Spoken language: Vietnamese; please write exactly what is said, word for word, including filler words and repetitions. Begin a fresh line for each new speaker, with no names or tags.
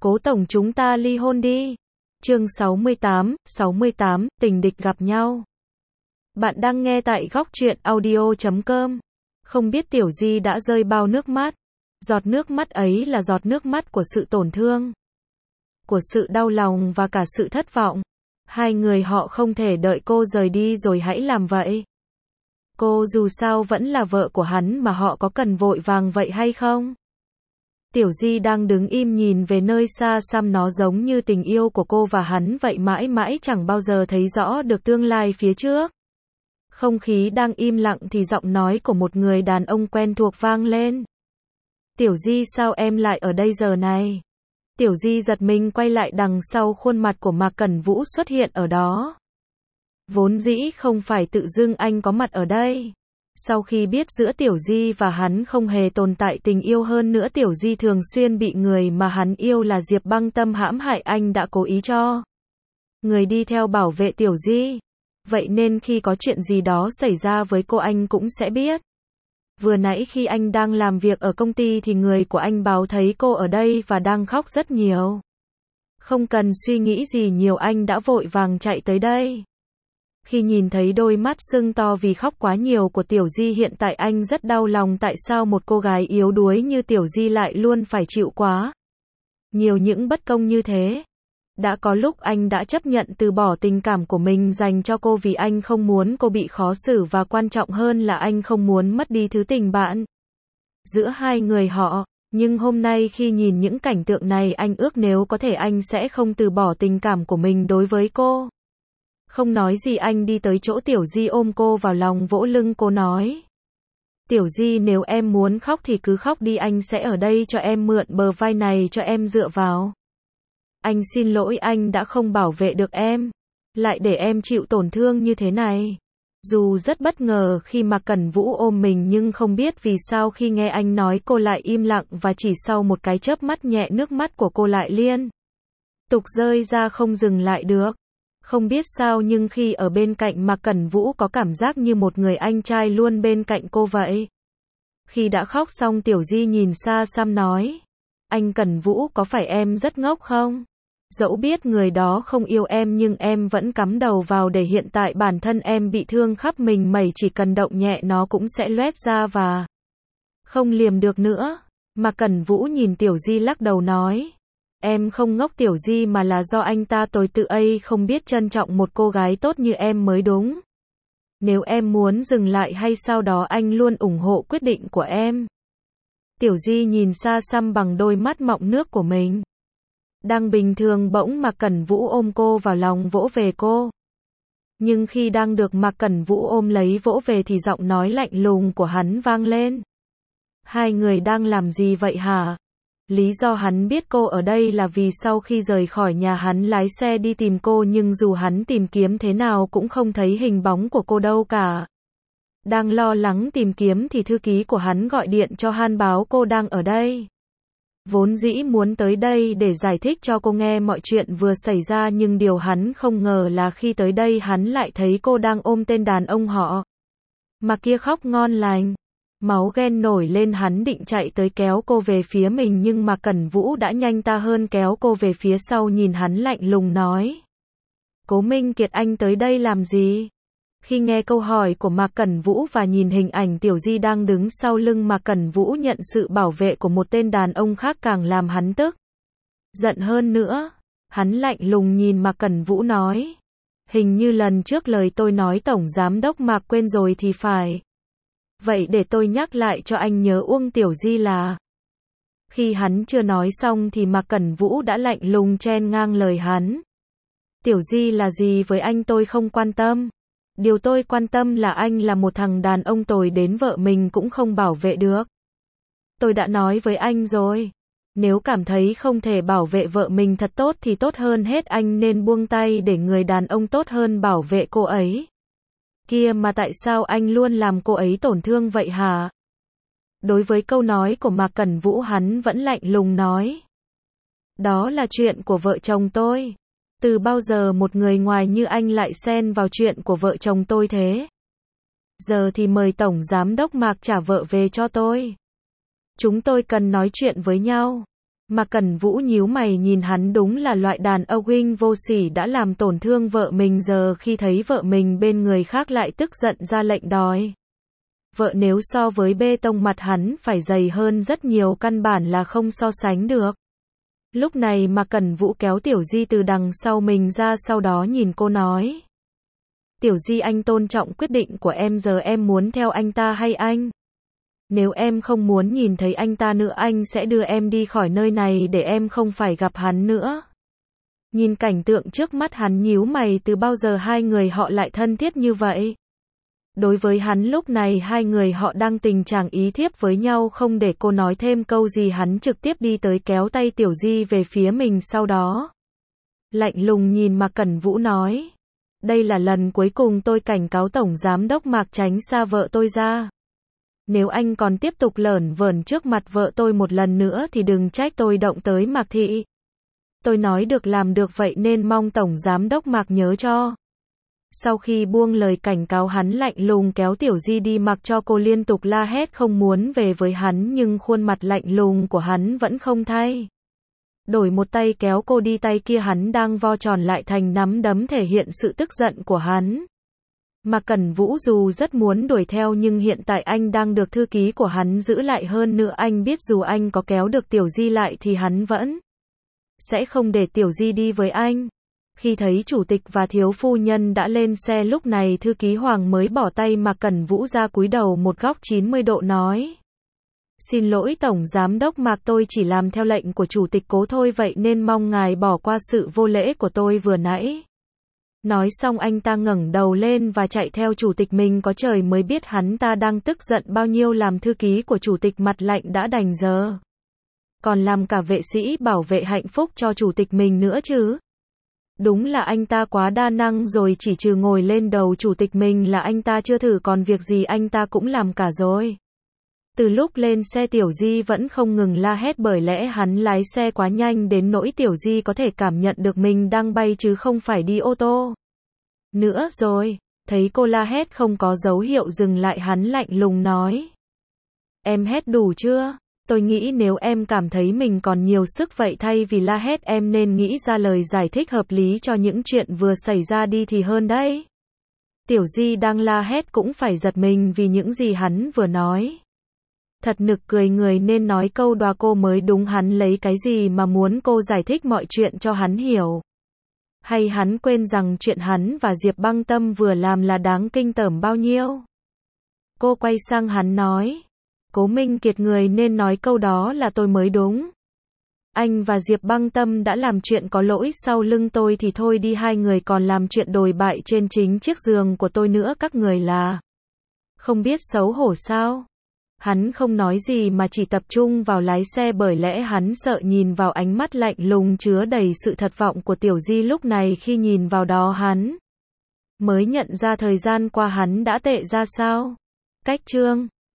Cố tổng chúng ta ly hôn đi. Chương sáu mươi tám, sáu mươi tám, tình địch gặp nhau. Bạn đang nghe tại góc truyện audio chấm com. Không biết Tiểu Di đã rơi bao nước mắt. Giọt nước mắt ấy là giọt nước mắt của sự tổn thương, của sự đau lòng và cả sự thất vọng. Hai người họ không thể đợi cô rời đi rồi hãy làm vậy. Cô dù sao vẫn là vợ của hắn mà họ có cần vội vàng vậy hay không? Tiểu Di đang đứng im nhìn về nơi xa xăm, nó giống như tình yêu của cô và hắn vậy, mãi mãi chẳng bao giờ thấy rõ được tương lai phía trước. Không khí đang im lặng thì giọng nói của một người đàn ông quen thuộc vang lên. Tiểu Di, sao em lại ở đây giờ này? Tiểu Di giật mình quay lại, đằng sau khuôn mặt của Mạc Cẩn Vũ xuất hiện ở đó. Vốn dĩ không phải tự dưng anh có mặt ở đây. Sau khi biết giữa Tiểu Di và hắn không hề tồn tại tình yêu, hơn nữa Tiểu Di thường xuyên bị người mà hắn yêu là Diệp Băng Tâm hãm hại, anh đã cố ý cho người đi theo bảo vệ Tiểu Di. Vậy nên khi có chuyện gì đó xảy ra với cô, anh cũng sẽ biết. Vừa nãy khi anh đang làm việc ở công ty thì người của anh báo thấy cô ở đây và đang khóc rất nhiều. Không cần suy nghĩ gì nhiều, anh đã vội vàng chạy tới đây. Khi nhìn thấy đôi mắt sưng to vì khóc quá nhiều của Tiểu Di, hiện tại anh rất đau lòng. Tại sao một cô gái yếu đuối như Tiểu Di lại luôn phải chịu quá nhiều những bất công như thế? Đã có lúc anh đã chấp nhận từ bỏ tình cảm của mình dành cho cô vì anh không muốn cô bị khó xử, và quan trọng hơn là anh không muốn mất đi thứ tình bạn giữa hai người họ. Nhưng hôm nay khi nhìn những cảnh tượng này, anh ước nếu có thể anh sẽ không từ bỏ tình cảm của mình đối với cô. Không nói gì, anh đi tới chỗ Tiểu Di, ôm cô vào lòng, vỗ lưng cô nói: Tiểu Di, nếu em muốn khóc thì cứ khóc đi, anh sẽ ở đây cho em, mượn bờ vai này cho em dựa vào. Anh xin lỗi, anh đã không bảo vệ được em, lại để em chịu tổn thương như thế này. Dù rất bất ngờ khi Mạc Cẩn Vũ ôm mình, nhưng không biết vì sao khi nghe anh nói cô lại im lặng, và chỉ sau một cái chớp mắt nhẹ, nước mắt của cô lại liên tục rơi ra không dừng lại được. Không biết sao nhưng khi ở bên cạnh Mạc Cẩn Vũ có cảm giác như một người anh trai luôn bên cạnh cô vậy. Khi đã khóc xong, Tiểu Di nhìn xa xăm nói: Anh Cẩn Vũ, có phải em rất ngốc không? Dẫu biết người đó không yêu em nhưng em vẫn cắm đầu vào, để hiện tại bản thân em bị thương khắp mình mẩy, chỉ cần động nhẹ nó cũng sẽ loét ra và không liềm được nữa. Mạc Cẩn Vũ nhìn Tiểu Di lắc đầu nói: Em không ngốc Tiểu Di, mà là do anh ta tồi tự ấy, không biết trân trọng một cô gái tốt như em mới đúng. Nếu em muốn dừng lại hay sau đó, anh luôn ủng hộ quyết định của em. Tiểu Di nhìn xa xăm bằng đôi mắt mọng nước của mình. Đang bình thường, bỗng Mạc Cẩn Vũ ôm cô vào lòng, vỗ về cô. Nhưng khi đang được Mạc Cẩn Vũ ôm lấy vỗ về thì giọng nói lạnh lùng của hắn vang lên: Hai người đang làm gì vậy hả? Lý do hắn biết cô ở đây là vì sau khi rời khỏi nhà hắn lái xe đi tìm cô, nhưng dù hắn tìm kiếm thế nào cũng không thấy hình bóng của cô đâu cả. Đang lo lắng tìm kiếm thì thư ký của hắn gọi điện cho hắn báo cô đang ở đây. Vốn dĩ muốn tới đây để giải thích cho cô nghe mọi chuyện vừa xảy ra, nhưng điều hắn không ngờ là khi tới đây hắn lại thấy cô đang ôm tên đàn ông họ mà kia khóc ngon lành. Máu ghen nổi lên, hắn định chạy tới kéo cô về phía mình, nhưng Mạc Cẩn Vũ đã nhanh ta hơn, kéo cô về phía sau, nhìn hắn lạnh lùng nói: Cố Minh Kiệt, anh tới đây làm gì? Khi nghe câu hỏi của Mạc Cẩn Vũ và nhìn hình ảnh Tiểu Di đang đứng sau lưng Mạc Cẩn Vũ nhận sự bảo vệ của một tên đàn ông khác, càng làm hắn tức giận hơn nữa. Hắn lạnh lùng nhìn Mạc Cẩn Vũ nói: Hình như lần trước lời tôi nói Tổng Giám Đốc Mạc quên rồi thì phải. Vậy để tôi nhắc lại cho anh nhớ, Uông Tiểu Di là... Khi hắn chưa nói xong thì Mạc Cẩn Vũ đã lạnh lùng chen ngang lời hắn: Tiểu Di là gì với anh tôi không quan tâm. Điều tôi quan tâm là anh là một thằng đàn ông tồi đến vợ mình cũng không bảo vệ được. Tôi đã nói với anh rồi. Nếu cảm thấy không thể bảo vệ vợ mình thật tốt thì tốt hơn hết anh nên buông tay để người đàn ông tốt hơn bảo vệ cô ấy. Kia mà tại sao anh luôn làm cô ấy tổn thương vậy hả? Đối với câu nói của Mạc Cẩn Vũ, hắn vẫn lạnh lùng nói: Đó là chuyện của vợ chồng tôi. Từ bao giờ một người ngoài như anh lại xen vào chuyện của vợ chồng tôi thế? Giờ thì mời Tổng Giám Đốc Mạc trả vợ về cho tôi. Chúng tôi cần nói chuyện với nhau. Mạc Cẩn Vũ nhíu mày nhìn hắn, đúng là loại đàn ông huynh vô sỉ, đã làm tổn thương vợ mình, giờ khi thấy vợ mình bên người khác lại tức giận ra lệnh đòi. Vợ nếu so với bê tông mặt hắn phải dày hơn rất nhiều, căn bản là không so sánh được. Lúc này Mạc Cẩn Vũ kéo Tiểu Di từ đằng sau mình ra, sau đó nhìn cô nói. Tiểu Di, anh tôn trọng quyết định của em, giờ em muốn theo anh ta hay anh? Nếu em không muốn nhìn thấy anh ta nữa, anh sẽ đưa em đi khỏi nơi này để em không phải gặp hắn nữa. Nhìn cảnh tượng trước mắt, hắn nhíu mày, từ bao giờ hai người họ lại thân thiết như vậy? Đối với hắn lúc này hai người họ đang tình trạng ý thiếp với nhau. Không để cô nói thêm câu gì, hắn trực tiếp đi tới kéo tay Tiểu Di về phía mình, sau đó lạnh lùng nhìn Mạc Cẩn Vũ nói. Đây là lần cuối cùng tôi cảnh cáo Tổng Giám đốc Mạc tránh xa vợ tôi ra. Nếu anh còn tiếp tục lởn vởn trước mặt vợ tôi một lần nữa thì đừng trách tôi động tới Mạc thị. Tôi nói được làm được, vậy nên mong Tổng Giám đốc Mạc nhớ cho. Sau khi buông lời cảnh cáo, hắn lạnh lùng kéo Tiểu Di đi, mặc cho cô liên tục la hét không muốn về với hắn, nhưng khuôn mặt lạnh lùng của hắn vẫn không thay đổi. Một tay kéo cô đi, tay kia hắn đang vo tròn lại thành nắm đấm, thể hiện sự tức giận của hắn. Mạc Cẩn Vũ dù rất muốn đuổi theo, nhưng hiện tại anh đang được thư ký của hắn giữ lại, hơn nữa anh biết dù anh có kéo được Tiểu Di lại thì hắn vẫn sẽ không để Tiểu Di đi với anh. Khi thấy chủ tịch và thiếu phu nhân đã lên xe, lúc này thư ký Hoàng mới bỏ tay Mạc Cẩn Vũ ra, cúi đầu một góc chín mươi độ nói. Xin lỗi Tổng Giám đốc Mạc, tôi chỉ làm theo lệnh của chủ tịch Cố thôi, vậy nên mong ngài bỏ qua sự vô lễ của tôi vừa nãy. Nói xong anh ta ngẩng đầu lên và chạy theo chủ tịch mình, có trời mới biết hắn ta đang tức giận bao nhiêu, làm thư ký của chủ tịch mặt lạnh đã đành giờ còn làm cả vệ sĩ bảo vệ hạnh phúc cho chủ tịch mình nữa chứ. Đúng là anh ta quá đa năng rồi, chỉ trừ ngồi lên đầu chủ tịch mình là anh ta chưa thử, còn việc gì anh ta cũng làm cả rồi. Từ lúc lên xe, Tiểu Di vẫn không ngừng la hét, bởi lẽ hắn lái xe quá nhanh đến nỗi Tiểu Di có thể cảm nhận được mình đang bay chứ không phải đi ô tô nữa rồi. Thấy cô la hét không có dấu hiệu dừng lại, hắn lạnh lùng nói. Em hét đủ chưa? Tôi nghĩ nếu em cảm thấy mình còn nhiều sức, vậy thay vì la hét em nên nghĩ ra lời giải thích hợp lý cho những chuyện vừa xảy ra đi thì hơn đấy. Tiểu Di đang la hét cũng phải giật mình vì những gì hắn vừa nói. Thật nực cười người, nên nói câu đoà cô mới đúng, hắn lấy cái gì mà muốn cô giải thích mọi chuyện cho hắn hiểu? Hay hắn quên rằng chuyện hắn và Diệp Băng Tâm vừa làm là đáng kinh tởm bao nhiêu? Cô quay sang hắn nói. Cố Minh Kiệt, người nên nói câu đó là tôi mới đúng. Anh và Diệp Băng Tâm đã làm chuyện có lỗi sau lưng tôi thì thôi đi, hai người còn làm chuyện đồi bại trên chính chiếc giường của tôi nữa, các người là không biết xấu hổ sao? Hắn không nói gì mà chỉ tập trung vào lái xe, bởi lẽ hắn sợ nhìn vào ánh mắt lạnh lùng chứa đầy sự thất vọng của Tiểu Di lúc này. Khi nhìn vào đó, hắn mới nhận ra thời gian qua hắn đã tệ ra sao. Cách chương